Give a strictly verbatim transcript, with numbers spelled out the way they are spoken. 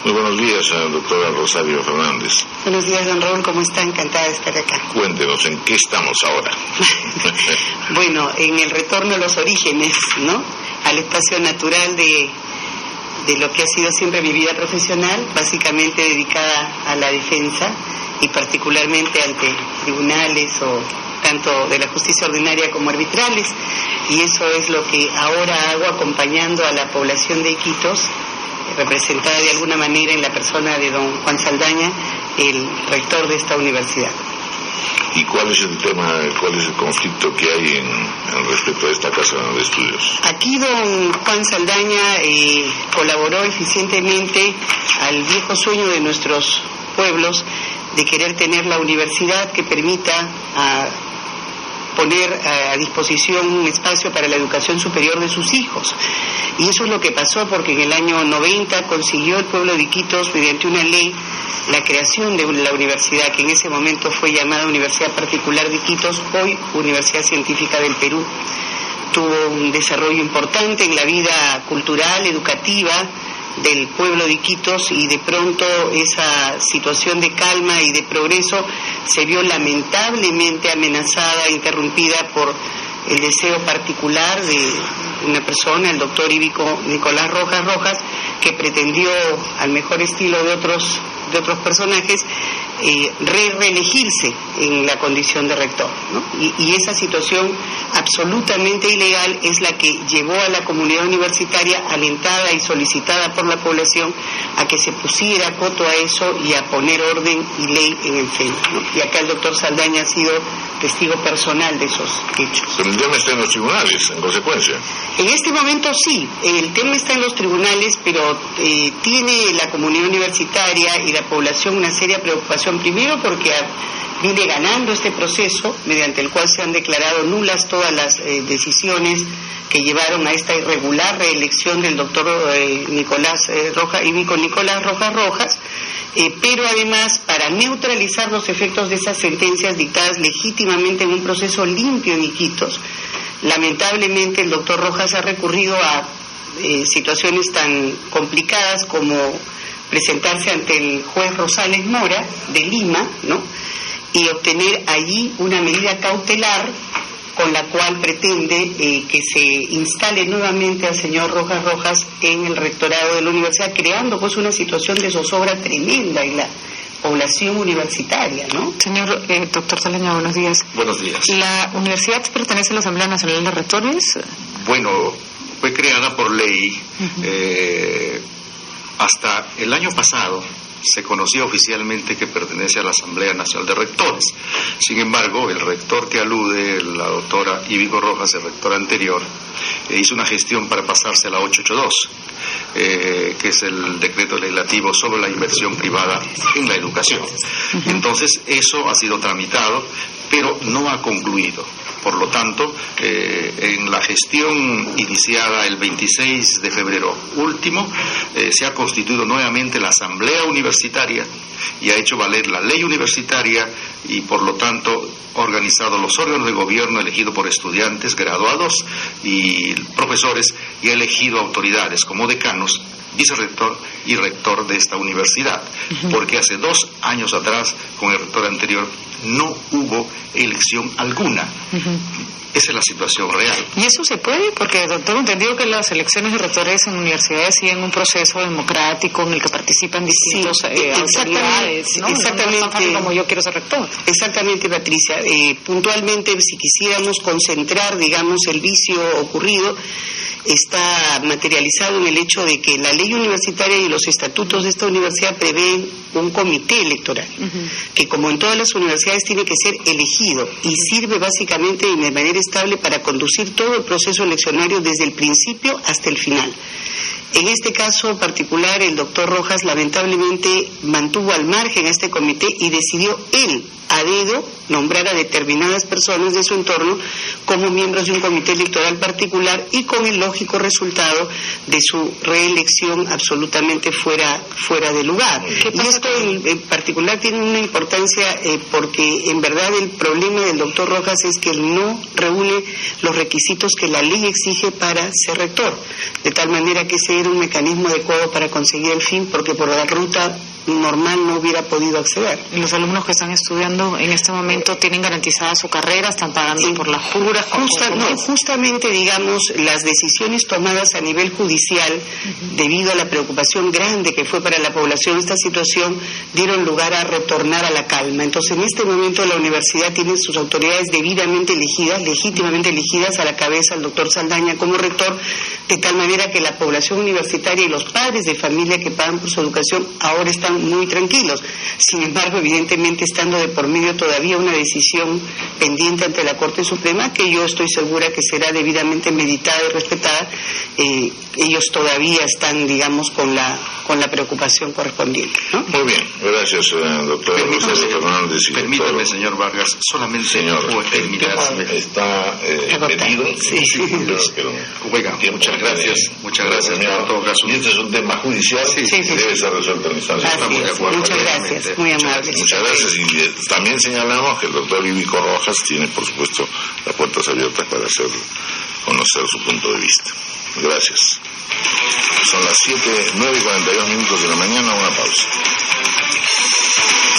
Muy buenos días, doctora Rosario Fernández. Buenos días, don Raúl, ¿cómo está? Encantada de estar acá. Cuéntenos, ¿en qué estamos ahora? Bueno, en el retorno a los orígenes, ¿no? Al espacio natural de, de lo que ha sido siempre mi vida profesional, básicamente dedicada a la defensa y particularmente ante tribunales o tanto de la justicia ordinaria como arbitrales, y eso es lo que ahora hago acompañando a la población de Iquitos, representada de alguna manera en la persona de don Juan Saldaña, el rector de esta universidad. ¿Y cuál es el tema, cuál es el conflicto que hay en, en respecto a esta casa de estudios? Aquí don Juan Saldaña eh, colaboró eficientemente al viejo sueño de nuestros pueblos de querer tener la universidad que permita a poner a disposición un espacio para la educación superior de sus hijos. Y eso es lo que pasó, porque en el año noventa consiguió el pueblo de Iquitos, mediante una ley, la creación de la universidad, que en ese momento fue llamada Universidad Particular de Iquitos, hoy Universidad Científica del Perú. Tuvo un desarrollo importante en la vida cultural, educativa del pueblo de Iquitos, y de pronto esa situación de calma y de progreso se vio lamentablemente amenazada, interrumpida por el deseo particular de una persona, el doctor Íbico Nicolás Rojas Rojas, que pretendió, al mejor estilo de otros de otros personajes, eh, re reelegirse en la condición de rector, ¿no? Y, y esa situación absolutamente ilegal es la que llevó a la comunidad universitaria, alentada y solicitada por la población, a que se pusiera coto a eso y a poner orden y ley en el centro, ¿no? Y acá el doctor Saldaña ha sido testigo personal de esos hechos. Pero el tema está en los tribunales, en consecuencia. En este momento sí, el tema está en los tribunales, pero eh, tiene la comunidad universitaria y la población una seria preocupación, primero porque viene ganando este proceso mediante el cual se han declarado nulas todas las eh, decisiones que llevaron a esta irregular reelección del doctor eh, Nicolás eh, Rojas, Íbico Nicolás Rojas Rojas, eh, pero además para neutralizar los efectos de esas sentencias dictadas legítimamente en un proceso limpio en Iquitos, lamentablemente el doctor Rojas ha recurrido a eh, situaciones tan complicadas como presentarse ante el juez Rosales Mora de Lima, ¿no? Y obtener allí una medida cautelar con la cual pretende eh, que se instale nuevamente al señor Rojas Rojas en el rectorado de la universidad, creando pues una situación de zozobra tremenda en la población universitaria, ¿no? Señor eh, doctor Saldaña, buenos días. Buenos días. ¿La universidad pertenece a la Asamblea Nacional de Rectores? Bueno, fue creada por ley. Uh-huh. eh, hasta el año pasado se conocía oficialmente que pertenece a la Asamblea Nacional de Rectores. Sin embargo, el rector que alude, la doctora Íbico Rojas, el rector anterior, eh, hizo una gestión para pasarse a la ochocientos ochenta y dos, eh, que es el decreto legislativo sobre la inversión privada en la educación. Uh-huh. Entonces, eso ha sido tramitado, pero no ha concluido. Por lo tanto, eh, en la gestión iniciada el veintiséis de febrero último, eh, se ha constituido nuevamente la Asamblea Universitaria y ha hecho valer la ley universitaria y, por lo tanto, organizado los órganos de gobierno elegidos por estudiantes, graduados y profesores, y ha elegido autoridades como decanos, vicerrector y rector de esta universidad, uh-huh. porque hace dos años atrás, con el rector anterior, no hubo elección alguna. Uh-huh. Esa es la situación real. ¿Y eso se puede? Porque tengo entendido que las elecciones de rectores en universidades siguen un proceso democrático en el que participan distintos sí, eh, autoridades, ¿no? Exactamente. No es tan fácil como yo quiero ser rector. Exactamente, Patricia. Eh, puntualmente, si quisiéramos concentrar, digamos, el vicio ocurrido, está materializado en el hecho de que la ley universitaria y los estatutos de esta universidad prevén un comité electoral, uh-huh. que como en todas las universidades tiene que ser elegido y sirve básicamente de manera estable para conducir todo el proceso eleccionario desde el principio hasta el final. En este caso particular, el doctor Rojas lamentablemente mantuvo al margen a este comité y decidió él a dedo nombrar a determinadas personas de su entorno como miembros de un comité electoral particular y con el lógico resultado de su reelección absolutamente fuera fuera de lugar. Y esto en, en particular tiene una importancia eh, porque en verdad el problema del doctor Rojas es que él no reúne los requisitos que la ley exige para ser rector, de tal manera que ese era un mecanismo adecuado para conseguir el fin, porque por la ruta normal no hubiera podido acceder. ¿Y los alumnos que están estudiando en este momento tienen garantizada su carrera? ¿Están pagando sí. por las juras? Justa, no, justamente, digamos, las decisiones tomadas a nivel judicial, uh-huh. debido a la preocupación grande que fue para la población esta situación, dieron lugar a retornar a la calma. Entonces, en este momento la universidad tiene sus autoridades debidamente elegidas, legítimamente elegidas, a la cabeza el doctor Saldaña como rector, de tal manera que la población universitaria y los padres de familia que pagan por su educación ahora están muy tranquilos. Sin embargo, evidentemente, estando de por medio todavía una decisión pendiente ante la Corte Suprema, que yo estoy segura que será debidamente meditada y respetada, eh, ellos todavía están, digamos, con la con la preocupación correspondiente, ¿no? Muy bien, gracias, eh, doctor Rosario Fernández. Permítame, doctor... señor Vargas, solamente señor, puedo terminar. Está eh, pedido. Sí. Sí, pero, Oiga, muchas gracias, muchas gracias por todo caso. Y este es un tema judicial sí, sí, que sí, debe sí. ser resuelto en instancia. Así es. Muchas gracias, muy amables. Muchas gracias, y también señalamos que el doctor Ivico Rojas tiene, por supuesto, las puertas abiertas para hacer conocer su punto de vista. Gracias. Son las siete, nueve y cuarenta y dos minutos de la mañana, una pausa.